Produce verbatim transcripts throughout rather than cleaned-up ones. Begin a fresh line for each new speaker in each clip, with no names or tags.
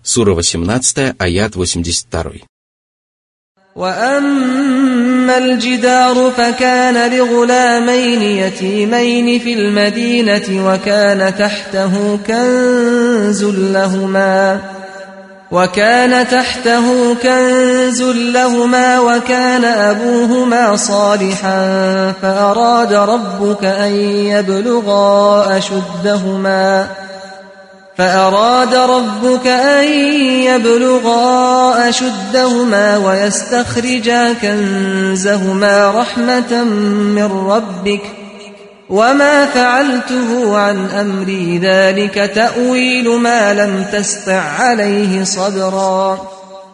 Сура восемнадцатая, аят восемьдесят два.
وَأَمَّا الْجِدَارُ فَكَانَ لِغُلَامَيْنِ يَتِيمَيْنِ فِي الْمَدِينَةِ وَكَانَ تَحْتَهُ كَنزٌ لَهُمَا وَكَانَ تَحْتَهُ كَنزٌ لَهُمَا وَكَانَ أَبُوهُمَا صَالِحًا فَأَرَادَ رَبُّكَ أَن يَبْلُغَا أَشُدَّهُمَا فأراد ربك أن يبلغا أشدهما ويستخرجا كنزهما رحمة من ربك وما فعلته عن أمري ذلك تأويل ما لم تستع عليه صبرا.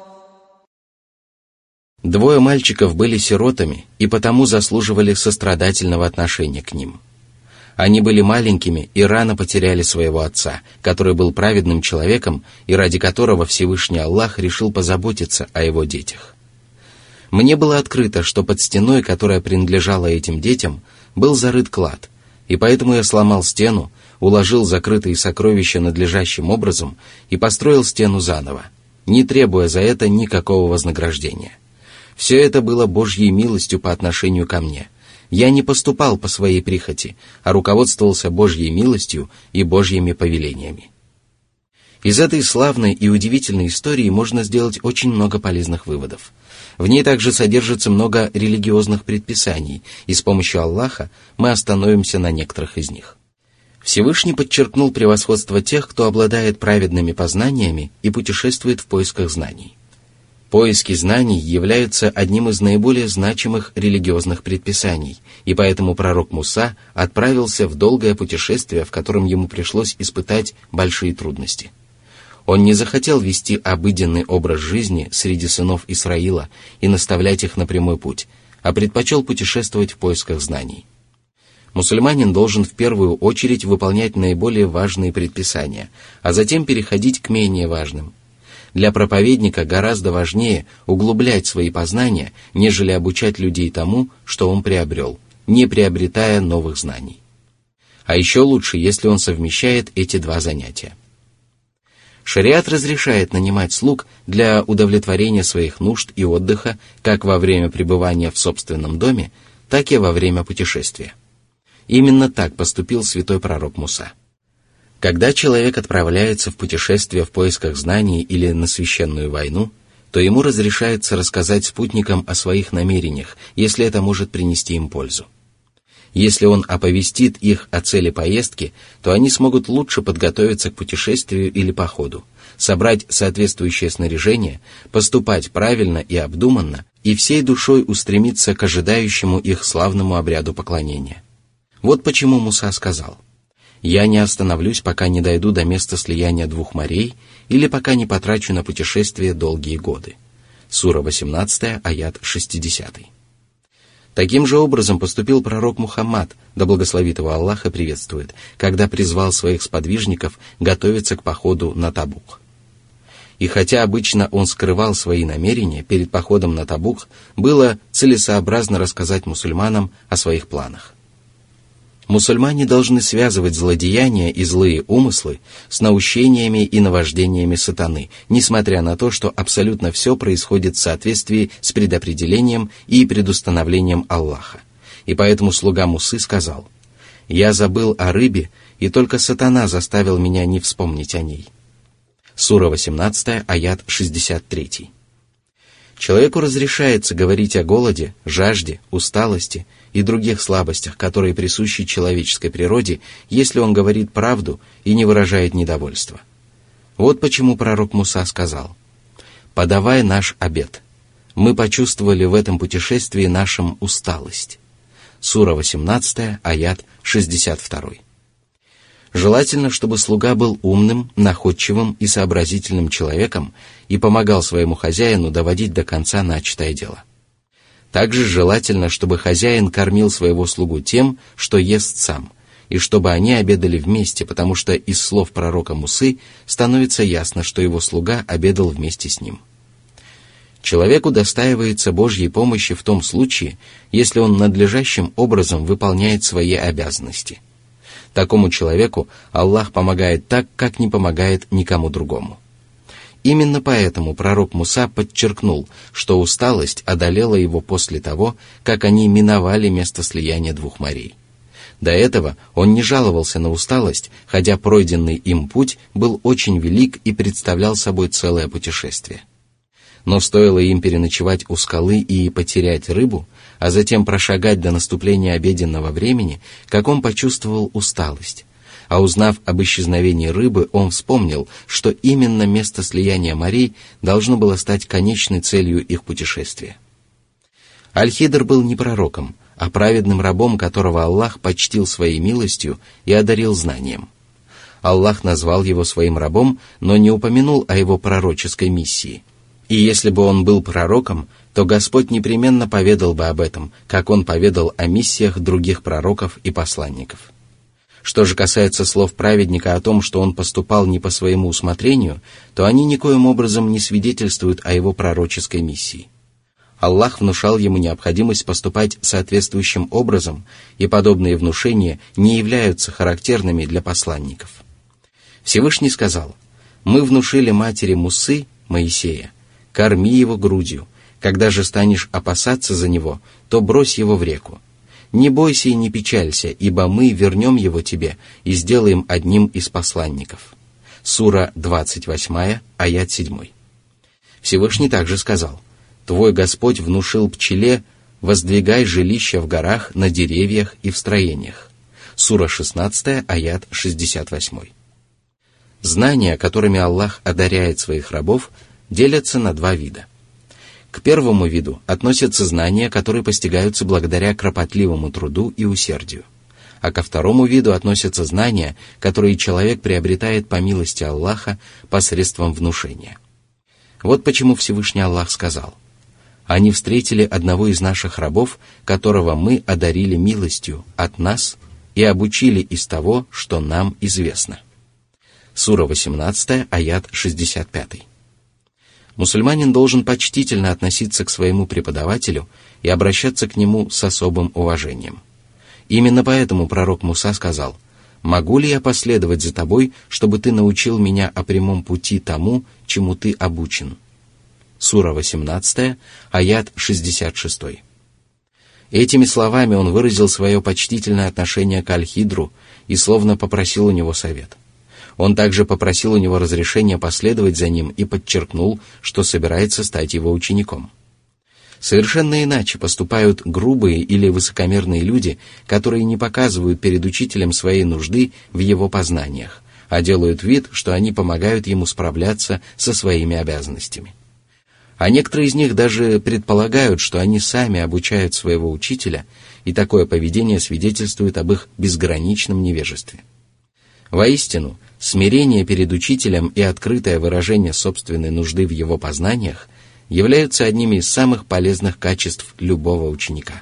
Двое мальчиков были сиротами и потому заслуживали сострадательного отношения к ним. Они были маленькими и рано потеряли своего отца, который был праведным человеком и ради которого Всевышний Аллах решил позаботиться о его детях. Мне было открыто, что под стеной, которая принадлежала этим детям, был зарыт клад, и поэтому я сломал стену, уложил закрытые сокровища надлежащим образом и построил стену заново, не требуя за это никакого вознаграждения. Все это было Божьей милостью по отношению ко мне. Я не поступал по своей прихоти, а руководствовался Божьей милостью и Божьими повелениями. Из этой славной и удивительной истории можно сделать очень много полезных выводов. В ней также содержится много религиозных предписаний, и с помощью Аллаха мы остановимся на некоторых из них. Всевышний подчеркнул превосходство тех, кто обладает праведными познаниями и путешествует в поисках знаний. Поиски знаний являются одним из наиболее значимых религиозных предписаний, и поэтому пророк Муса отправился в долгое путешествие, в котором ему пришлось испытать большие трудности. Он не захотел вести обыденный образ жизни среди сынов Исраила и наставлять их на прямой путь, а предпочел путешествовать в поисках знаний. Мусульманин должен в первую очередь выполнять наиболее важные предписания, а затем переходить к менее важным. Для проповедника гораздо важнее углублять свои познания, нежели обучать людей тому, что он приобрел, не приобретая новых знаний. А еще лучше, если он совмещает эти два занятия. Шариат разрешает нанимать слуг для удовлетворения своих нужд и отдыха как во время пребывания в собственном доме, так и во время путешествия. Именно так поступил святой пророк Муса. Когда человек отправляется в путешествие в поисках знаний или на священную войну, то ему разрешается рассказать спутникам о своих намерениях, если это может принести им пользу. Если он оповестит их о цели поездки, то они смогут лучше подготовиться к путешествию или походу, собрать соответствующее снаряжение, поступать правильно и обдуманно и всей душой устремиться к ожидающему их славному обряду поклонения. Вот почему Муса сказал: «Я не остановлюсь, пока не дойду до места слияния двух морей или пока не потрачу на путешествие долгие годы». Сура восемнадцатая, аят шестидесятый. Таким же образом поступил пророк Мухаммад, да благословит его Аллах и приветствует, когда призвал своих сподвижников готовиться к походу на Табук. И хотя обычно он скрывал свои намерения, перед походом на Табук было целесообразно рассказать мусульманам о своих планах. Мусульмане должны связывать злодеяния и злые умыслы с наущениями и наваждениями сатаны, несмотря на то, что абсолютно все происходит в соответствии с предопределением и предустановлением Аллаха. И поэтому слуга Мусы сказал: «Я забыл о рыбе, и только сатана заставил меня не вспомнить о ней». Сура восемнадцатая, аят шестьдесят три. Человеку разрешается говорить о голоде, жажде, усталости и других слабостях, которые присущи человеческой природе, если он говорит правду и не выражает недовольства. Вот почему пророк Муса сказал: «Подавай наш обед. Мы почувствовали в этом путешествии нашим усталость». Сура восемнадцатая, аят шестьдесят два. Желательно, чтобы слуга был умным, находчивым и сообразительным человеком и помогал своему хозяину доводить до конца начатое дело. Также желательно, чтобы хозяин кормил своего слугу тем, что ест сам, и чтобы они обедали вместе, потому что из слов пророка Мусы становится ясно, что его слуга обедал вместе с ним. Человеку достаивается Божьей помощи в том случае, если он надлежащим образом выполняет свои обязанности. Такому человеку Аллах помогает так, как не помогает никому другому. Именно поэтому пророк Муса подчеркнул, что усталость одолела его после того, как они миновали место слияния двух морей. До этого он не жаловался на усталость, хотя пройденный им путь был очень велик и представлял собой целое путешествие. Но стоило им переночевать у скалы и потерять рыбу, а затем прошагать до наступления обеденного времени, как он почувствовал усталость. А узнав об исчезновении рыбы, он вспомнил, что именно место слияния морей должно было стать конечной целью их путешествия. Аль-Хидр был не пророком, а праведным рабом, которого Аллах почтил своей милостью и одарил знанием. Аллах назвал его своим рабом, но не упомянул о его пророческой миссии. И если бы он был пророком, то Господь непременно поведал бы об этом, как он поведал о миссиях других пророков и посланников. Что же касается слов праведника о том, что он поступал не по своему усмотрению, то они никоим образом не свидетельствуют о его пророческой миссии. Аллах внушал ему необходимость поступать соответствующим образом, и подобные внушения не являются характерными для посланников. Всевышний сказал: «Мы внушили матери Мусы, Моисея, корми его грудью, когда же станешь опасаться за него, то брось его в реку. Не бойся и не печалься, ибо мы вернем его тебе и сделаем одним из посланников». Сура двадцать восемь, аят семь. Всевышний также сказал: «Твой Господь внушил пчеле: воздвигай жилища в горах, на деревьях и в строениях». Сура шестнадцать, аят шестьдесят восемь. Знания, которыми Аллах одаряет своих рабов, делятся на два вида. К первому виду относятся знания, которые постигаются благодаря кропотливому труду и усердию. А ко второму виду относятся знания, которые человек приобретает по милости Аллаха посредством внушения. Вот почему Всевышний Аллах сказал: «Они встретили одного из наших рабов, которого мы одарили милостью от нас и обучили из того, что нам известно». Сура восемнадцать, аят шестьдесят пять. Мусульманин должен почтительно относиться к своему преподавателю и обращаться к нему с особым уважением. Именно поэтому пророк Муса сказал: «Могу ли я последовать за тобой, чтобы ты научил меня о прямом пути тому, чему ты обучен?» Сура восемнадцать, аят шестьдесят шесть. Этими словами он выразил свое почтительное отношение к Аль-Хидру и словно попросил у него совет. Он также попросил у него разрешения последовать за ним и подчеркнул, что собирается стать его учеником. Совершенно иначе поступают грубые или высокомерные люди, которые не показывают перед учителем своей нужды в его познаниях, а делают вид, что они помогают ему справляться со своими обязанностями. А некоторые из них даже предполагают, что они сами обучают своего учителя, и такое поведение свидетельствует об их безграничном невежестве. Воистину, смирение перед учителем и открытое выражение собственной нужды в его познаниях являются одними из самых полезных качеств любого ученика.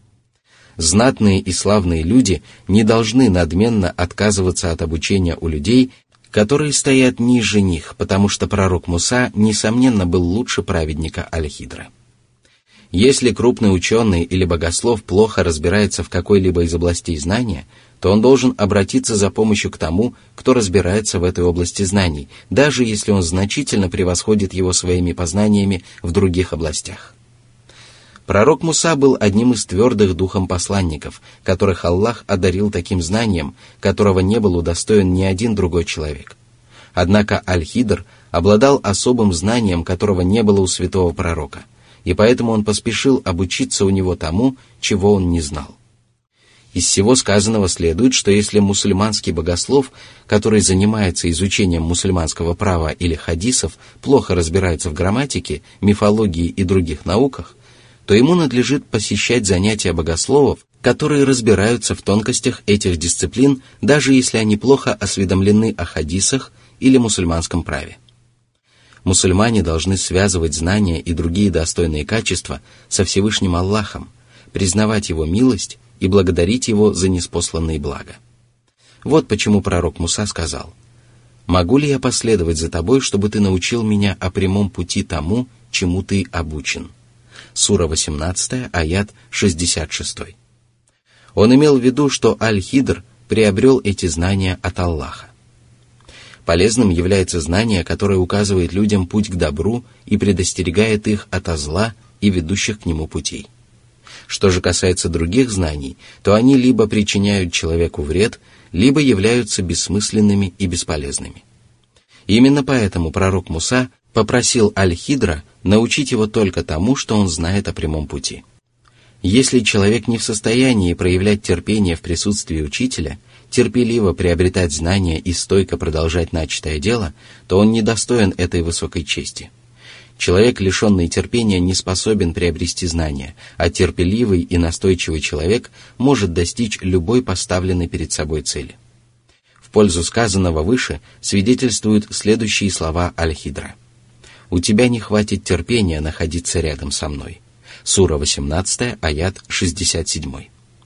Знатные и славные люди не должны надменно отказываться от обучения у людей, которые стоят ниже них, потому что пророк Муса, несомненно, был лучше праведника Аль-Хидра. Если крупный ученый или богослов плохо разбирается в какой-либо из областей знания, то он должен обратиться за помощью к тому, кто разбирается в этой области знаний, даже если он значительно превосходит его своими познаниями в других областях. Пророк Муса был одним из твердых духом посланников, которых Аллах одарил таким знанием, которого не был удостоен ни один другой человек. Однако Аль-Хидр обладал особым знанием, которого не было у святого пророка, и поэтому он поспешил обучиться у него тому, чего он не знал. Из всего сказанного следует, что если мусульманский богослов, который занимается изучением мусульманского права или хадисов, плохо разбирается в грамматике, мифологии и других науках, то ему надлежит посещать занятия богословов, которые разбираются в тонкостях этих дисциплин, даже если они плохо осведомлены о хадисах или мусульманском праве. Мусульмане должны связывать знания и другие достойные качества со Всевышним Аллахом, признавать Его милость и благодарить Его за ниспосланные блага. Вот почему пророк Муса сказал: «Могу ли я последовать за тобой, чтобы ты научил меня о прямом пути тому, чему ты обучен?» Сура восемнадцать, аят шестьдесят шесть. Он имел в виду, что Аль-Хидр приобрел эти знания от Аллаха. Полезным является знание, которое указывает людям путь к добру и предостерегает их ото зла и ведущих к нему путей. Что же касается других знаний, то они либо причиняют человеку вред, либо являются бессмысленными и бесполезными. Именно поэтому пророк Муса попросил Аль-Хидра научить его только тому, что он знает о прямом пути. Если человек не в состоянии проявлять терпение в присутствии учителя, терпеливо приобретать знания и стойко продолжать начатое дело, то он недостоин этой высокой чести. Человек, лишенный терпения, не способен приобрести знания, а терпеливый и настойчивый человек может достичь любой поставленной перед собой цели. В пользу сказанного выше свидетельствуют следующие слова Аль-Хидра. «У тебя не хватит терпения находиться рядом со мной». Сура восемнадцатая, аят шестьдесят семь.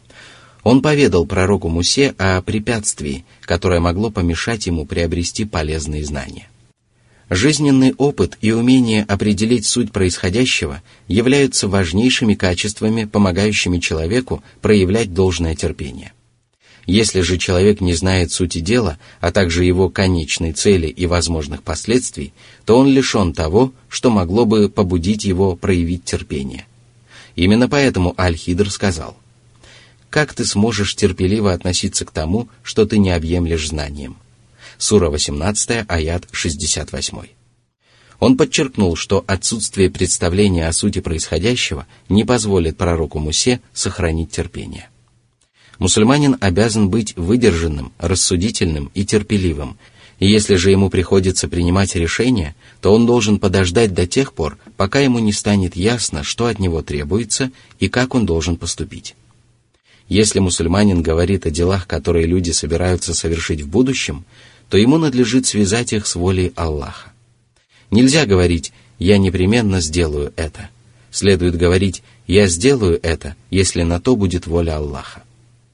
Он поведал пророку Мусе о препятствии, которое могло помешать ему приобрести полезные знания. Жизненный опыт и умение определить суть происходящего являются важнейшими качествами, помогающими человеку проявлять должное терпение. Если же человек не знает сути дела, а также его конечной цели и возможных последствий, то он лишен того, что могло бы побудить его проявить терпение. Именно поэтому Аль-Хидр сказал: «Как ты сможешь терпеливо относиться к тому, что ты не объемлешь знанием?» Сура восемнадцатая, аят шестьдесят восемь. Он подчеркнул, что отсутствие представления о сути происходящего не позволит пророку Мусе сохранить терпение. Мусульманин обязан быть выдержанным, рассудительным и терпеливым, и если же ему приходится принимать решения, то он должен подождать до тех пор, пока ему не станет ясно, что от него требуется и как он должен поступить. Если мусульманин говорит о делах, которые люди собираются совершить в будущем, то ему надлежит связать их с волей Аллаха. Нельзя говорить «я непременно сделаю это». Следует говорить «я сделаю это, если на то будет воля Аллаха».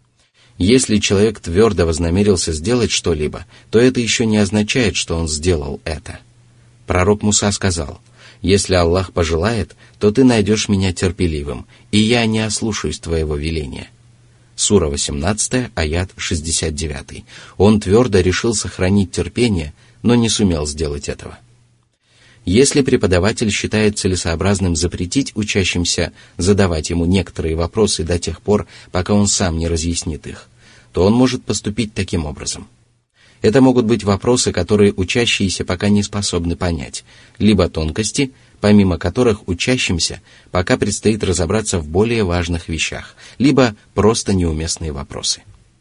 Если человек твердо вознамерился сделать что-либо, то это еще не означает, что он сделал это. Пророк Муса сказал: «Если Аллах пожелает, то ты найдешь меня терпеливым, и я не ослушаюсь твоего веления». Сура восемнадцатая, аят шестьдесят девять. Он твердо решил сохранить терпение, но не сумел сделать этого. Если преподаватель считает целесообразным запретить учащимся задавать ему некоторые вопросы до тех пор, пока он сам не разъяснит их, то он может поступить таким образом. Это могут быть вопросы, которые учащиеся пока не способны понять, либо тонкости, помимо которых учащимся пока предстоит разобраться в более важных вещах, либо просто неуместные вопросы.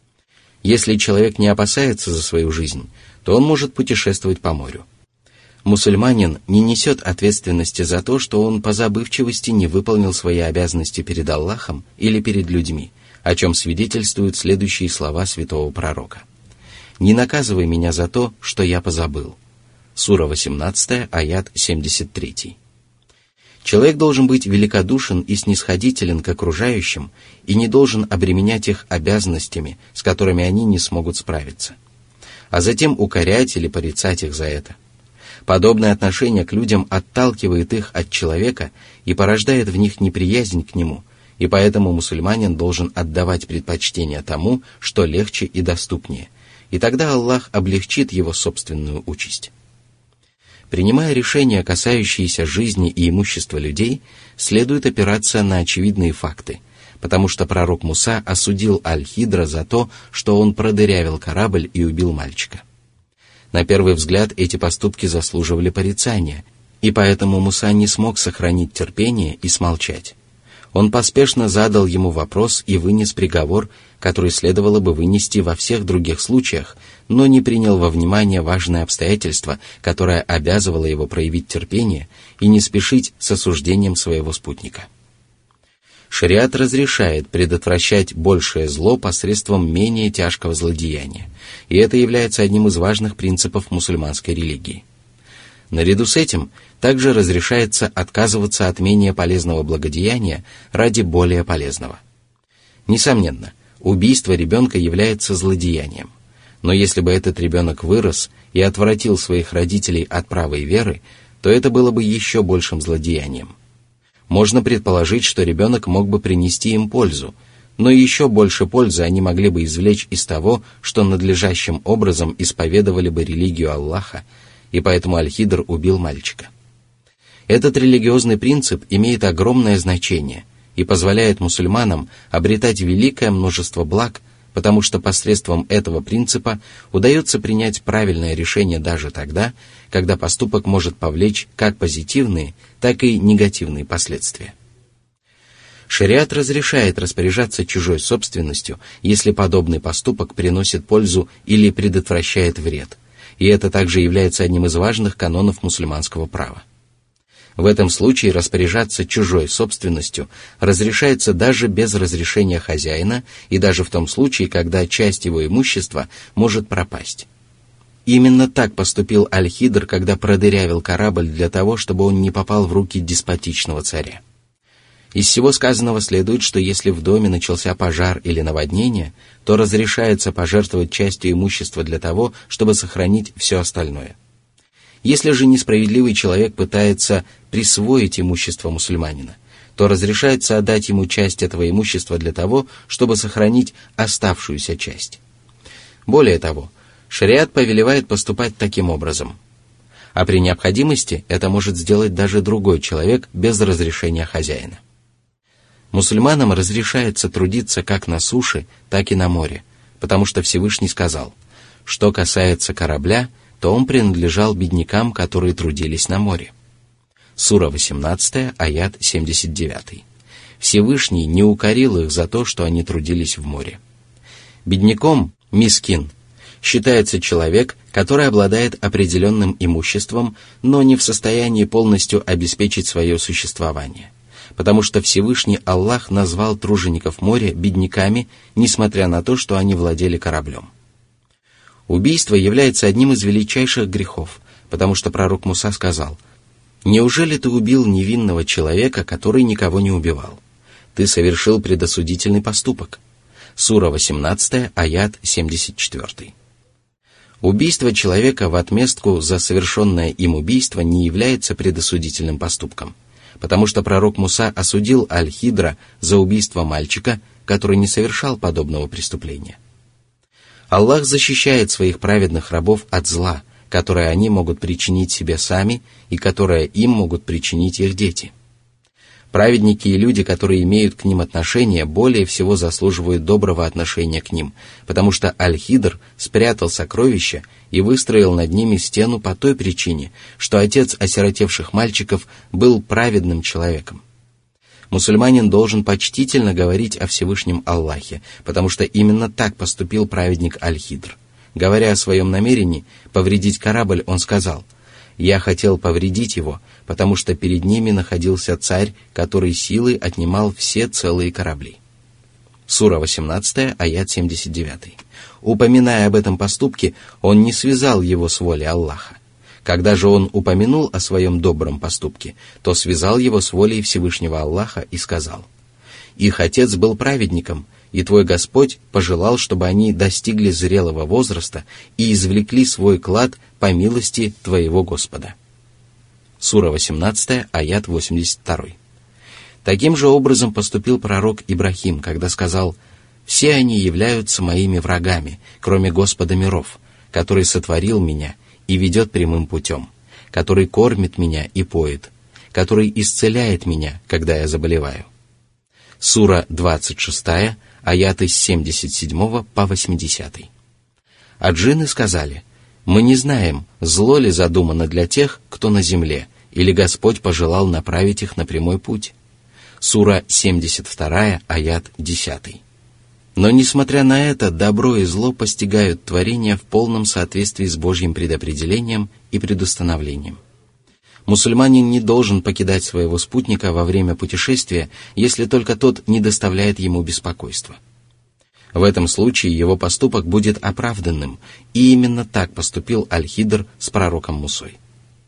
Если человек не опасается за свою жизнь, то он может путешествовать по морю. Мусульманин не несет ответственности за то, что он по забывчивости не выполнил свои обязанности перед Аллахом или перед людьми, о чем свидетельствуют следующие слова святого пророка. «Не наказывай меня за то, что я позабыл». Сура восемнадцатая, аят семьдесят три. Человек должен быть великодушен и снисходителен к окружающим и не должен обременять их обязанностями, с которыми они не смогут справиться, а затем укорять или порицать их за это. Подобное отношение к людям отталкивает их от человека и порождает в них неприязнь к нему, и поэтому мусульманин должен отдавать предпочтение тому, что легче и доступнее, и тогда Аллах облегчит его собственную участь. Принимая решения, касающиеся жизни и имущества людей, следует опираться на очевидные факты, потому что пророк Муса осудил Аль-Хидра за то, что он продырявил корабль и убил мальчика. На первый взгляд эти поступки заслуживали порицания, и поэтому Муса не смог сохранить терпение и смолчать. Он поспешно задал ему вопрос и вынес приговор, который следовало бы вынести во всех других случаях, но не принял во внимание важное обстоятельство, которое обязывало его проявить терпение и не спешить с осуждением своего спутника. Шариат разрешает предотвращать большее зло посредством менее тяжкого злодеяния, и это является одним из важных принципов мусульманской религии. Наряду с этим также разрешается отказываться от менее полезного благодеяния ради более полезного. Несомненно, убийство ребенка является злодеянием, но если бы этот ребенок вырос и отвратил своих родителей от правой веры, то это было бы еще большим злодеянием. Можно предположить, что ребенок мог бы принести им пользу, Но еще больше пользы они могли бы извлечь из того, что надлежащим образом исповедовали бы религию Аллаха, и поэтому Аль-Хидр убил мальчика. Этот религиозный принцип имеет огромное значение и позволяет мусульманам обретать великое множество благ, потому что посредством этого принципа удается принять правильное решение даже тогда, когда поступок может повлечь как позитивные, так и негативные последствия. Шариат разрешает распоряжаться чужой собственностью, если подобный поступок приносит пользу или предотвращает вред, и это также является одним из важных канонов мусульманского права. В этом случае распоряжаться чужой собственностью разрешается даже без разрешения хозяина и даже в том случае, когда часть его имущества может пропасть. Именно так поступил Аль-Хидр, когда продырявил корабль для того, чтобы он не попал в руки деспотичного царя. Из всего сказанного следует, что если в доме начался пожар или наводнение, то разрешается пожертвовать частью имущества для того, чтобы сохранить все остальное. Если же несправедливый человек пытается присвоить имущество мусульманина, то разрешается отдать ему часть этого имущества для того, чтобы сохранить оставшуюся часть. Более того, шариат повелевает поступать таким образом. А при необходимости это может сделать даже другой человек без разрешения хозяина. Мусульманам разрешается трудиться как на суше, так и на море, потому что Всевышний сказал: что касается корабля, то он принадлежал беднякам, которые трудились на море. Сура восемнадцатая, аят семьдесят девять. Всевышний не укорил их за то, что они трудились в море. Бедняком, мискин, считается человек, который обладает определенным имуществом, но не в состоянии полностью обеспечить свое существование, потому что Всевышний Аллах назвал тружеников моря бедняками, несмотря на то, что они владели кораблем. Убийство является одним из величайших грехов, потому что пророк Муса сказал: «Неужели ты убил невинного человека, который никого не убивал? Ты совершил предосудительный поступок». Сура восемнадцатая, аят семьдесят четыре. Убийство человека в отместку за совершенное им убийство не является предосудительным поступком, потому что пророк Муса осудил Аль-Хидра за убийство мальчика, который не совершал подобного преступления. Аллах защищает своих праведных рабов от зла, которое они могут причинить себе сами и которое им могут причинить их дети. Праведники и люди, которые имеют к ним отношение, более всего заслуживают доброго отношения к ним, потому что Аль-Хидр спрятал сокровища и выстроил над ними стену по той причине, что отец осиротевших мальчиков был праведным человеком. Мусульманин должен почтительно говорить о Всевышнем Аллахе, потому что именно так поступил праведник Аль-Хидр. Говоря о своем намерении повредить корабль, он сказал: «Я хотел повредить его, потому что перед ними находился царь, который силой отнимал все целые корабли». Сура восемнадцатая, аят семьдесят девять. Упоминая об этом поступке, он не связал его с волей Аллаха. Когда же он упомянул о своем добром поступке, то связал его с волей Всевышнего Аллаха и сказал: «Их отец был праведником, и твой Господь пожелал, чтобы они достигли зрелого возраста и извлекли свой клад по милости твоего Господа». Сура восемнадцатая, аят восемьдесят два. Таким же образом поступил пророк Ибрахим, когда сказал: «Все они являются моими врагами, кроме Господа миров, который сотворил меня и ведет прямым путем, который кормит меня и поет, который исцеляет меня, когда я заболеваю». Сура двадцать шестая, аяты с семьдесят седьмого по восьмидесятый. А джинны сказали: «Мы не знаем, зло ли задумано для тех, кто на земле, или Господь пожелал направить их на прямой путь». Сура семьдесят вторая, аят десятый. Но, несмотря на это, добро и зло постигают творения в полном соответствии с Божьим предопределением и предустановлением. Мусульманин не должен покидать своего спутника во время путешествия, если только тот не доставляет ему беспокойства. В этом случае его поступок будет оправданным, и именно так поступил Аль-Хидр с пророком Мусой.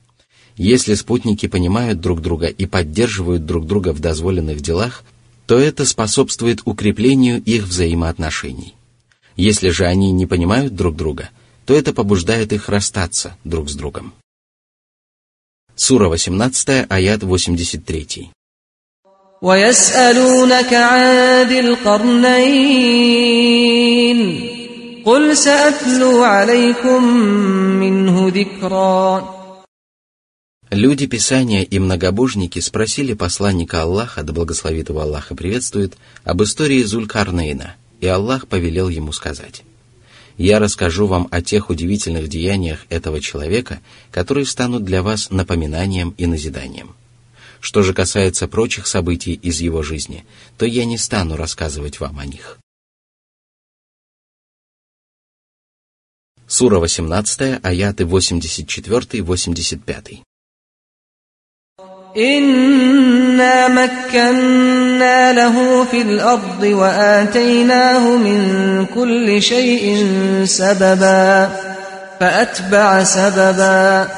Если спутники понимают друг друга и поддерживают друг друга в дозволенных делах, то это способствует укреплению их взаимоотношений. Если же они не понимают друг друга, то это побуждает их расстаться друг с другом. Сура восемнадцатая, аят восемьдесят три.
ويسألونك عن ذي القرنين قل سأتلو عليكم منه ذكرا.
Люди Писания и многобожники спросили посланника Аллаха, да благословит его Аллах и приветствует, об истории Зуль-Карнейна, и Аллах повелел ему сказать: «Я расскажу вам о тех удивительных деяниях этого человека, которые станут для вас напоминанием и назиданием. Что же касается прочих событий из его жизни, то я не стану рассказывать вам о них». Сура восемнадцатая, аяты восемьдесят четыре - восемьдесят пять.
إنا مكنا له في الأرض وآتيناه من كل شيء سببا فأتبع سببا.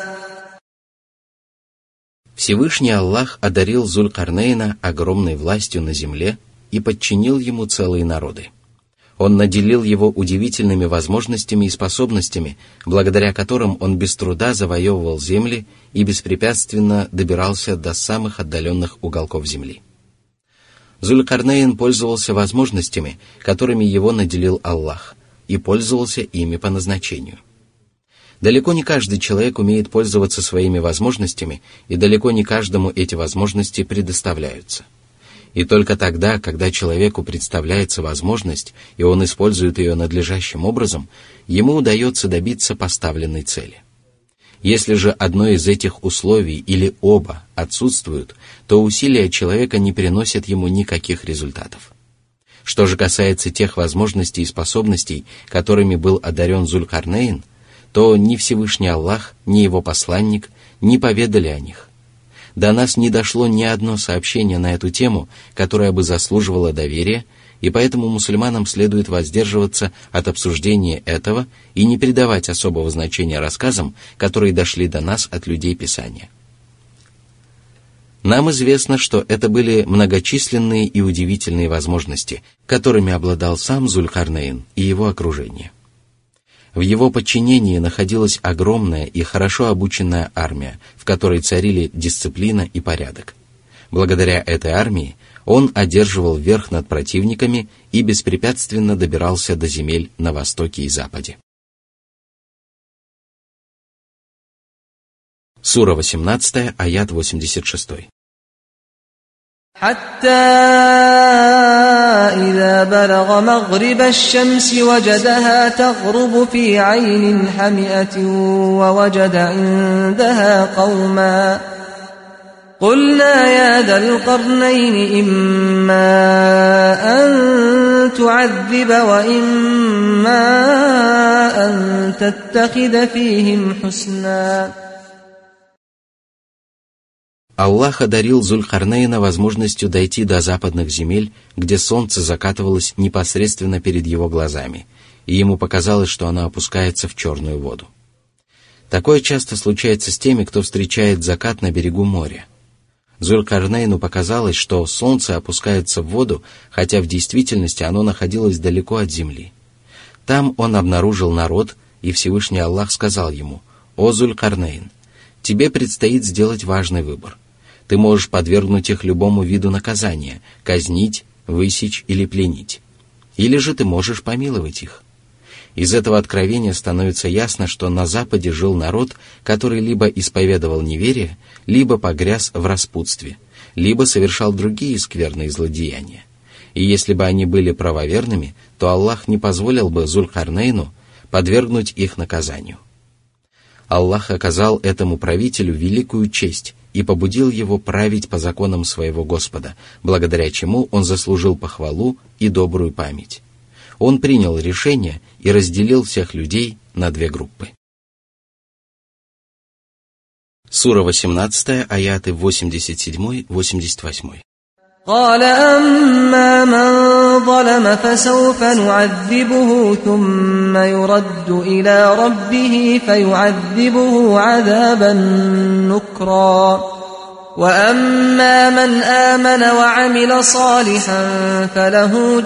Всевышний Аллах одарил Зуль-Карнейна огромной властью на земле и подчинил ему целые народы. Он наделил его удивительными возможностями и способностями, благодаря которым он без труда завоевывал земли и беспрепятственно добирался до самых отдаленных уголков земли. Зуль-Карнейн пользовался возможностями, которыми его наделил Аллах, и пользовался ими по назначению. Далеко не каждый человек умеет пользоваться своими возможностями, и далеко не каждому эти возможности предоставляются. И только тогда, когда человеку представляется возможность, и он использует ее надлежащим образом, ему удается добиться поставленной цели. Если же одно из этих условий или оба отсутствуют, то усилия человека не приносят ему никаких результатов. Что же касается тех возможностей и способностей, которыми был одарен Зуль-Карнейн, то ни Всевышний Аллах, ни его посланник не поведали о них. До нас не дошло ни одно сообщение на эту тему, которое бы заслуживало доверия, и поэтому мусульманам следует воздерживаться от обсуждения этого и не придавать особого значения рассказам, которые дошли до нас от людей Писания. Нам известно, что это были многочисленные и удивительные возможности, которыми обладал сам Зуль-Карнейн и его окружение. В его подчинении находилась огромная и хорошо обученная армия, в которой царили дисциплина и порядок. Благодаря этой армии он одерживал верх над противниками и беспрепятственно добирался до земель на востоке и западе. Сура восемнадцатая, аят восемьдесят шесть.
حتى إذا بلغ مغرب الشمس وجدها تغرب في عين حمئة ووجد عندها قوما قلنا يا ذا القرنين إما أن تعذب وإما أن تتخذ فيهم حسنا.
Аллах одарил Зуль-Карнейна возможностью дойти до западных земель, где солнце закатывалось непосредственно перед его глазами, и ему показалось, что оно опускается в черную воду. Такое часто случается с теми, кто встречает закат на берегу моря. Зуль-Карнейну показалось, что солнце опускается в воду, хотя в действительности оно находилось далеко от земли. Там он обнаружил народ, и Всевышний Аллах сказал ему: «О Зуль-Карнейн, тебе предстоит сделать важный выбор. Ты можешь подвергнуть их любому виду наказания, казнить, высечь или пленить. Или же ты можешь помиловать их». Из этого откровения становится ясно, что на Западе жил народ, который либо исповедовал неверие, либо погряз в распутстве, либо совершал другие скверные злодеяния. И если бы они были правоверными, то Аллах не позволил бы Зуль-Карнейну подвергнуть их наказанию. Аллах оказал этому правителю великую честь и побудил его править по законам своего Господа, благодаря чему он заслужил похвалу и добрую память. Он принял решение и разделил всех людей на две группы. Сура восемнадцатая, аяты восемьдесят семь - восемьдесят восемь.
قال أما من ظلم فسوف نعذبه ثم يرد إلى ربه فيعذبه عذابا نكرا وأما من آمن وعمل صالحا فله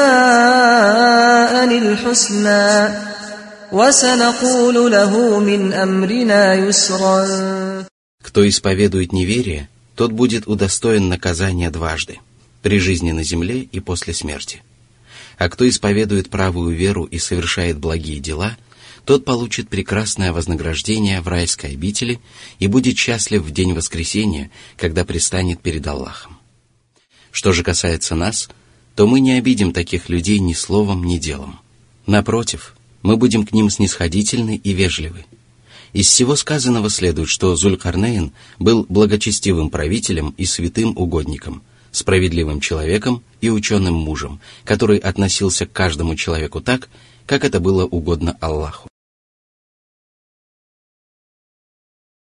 جزاء الحسنى وسنقول له من أمرنا يسرا.
Кто исповедует неверие, тот будет удостоен наказания дважды – при жизни на земле и после смерти. А кто исповедует правую веру и совершает благие дела, тот получит прекрасное вознаграждение в райской обители и будет счастлив в день воскресения, когда предстанет перед Аллахом. Что же касается нас, то мы не обидим таких людей ни словом, ни делом. Напротив, мы будем к ним снисходительны и вежливы. Из всего сказанного следует, что Зулькарнейн был благочестивым правителем и святым угодником, справедливым человеком и ученым мужем, который относился к каждому человеку так, как это было угодно Аллаху.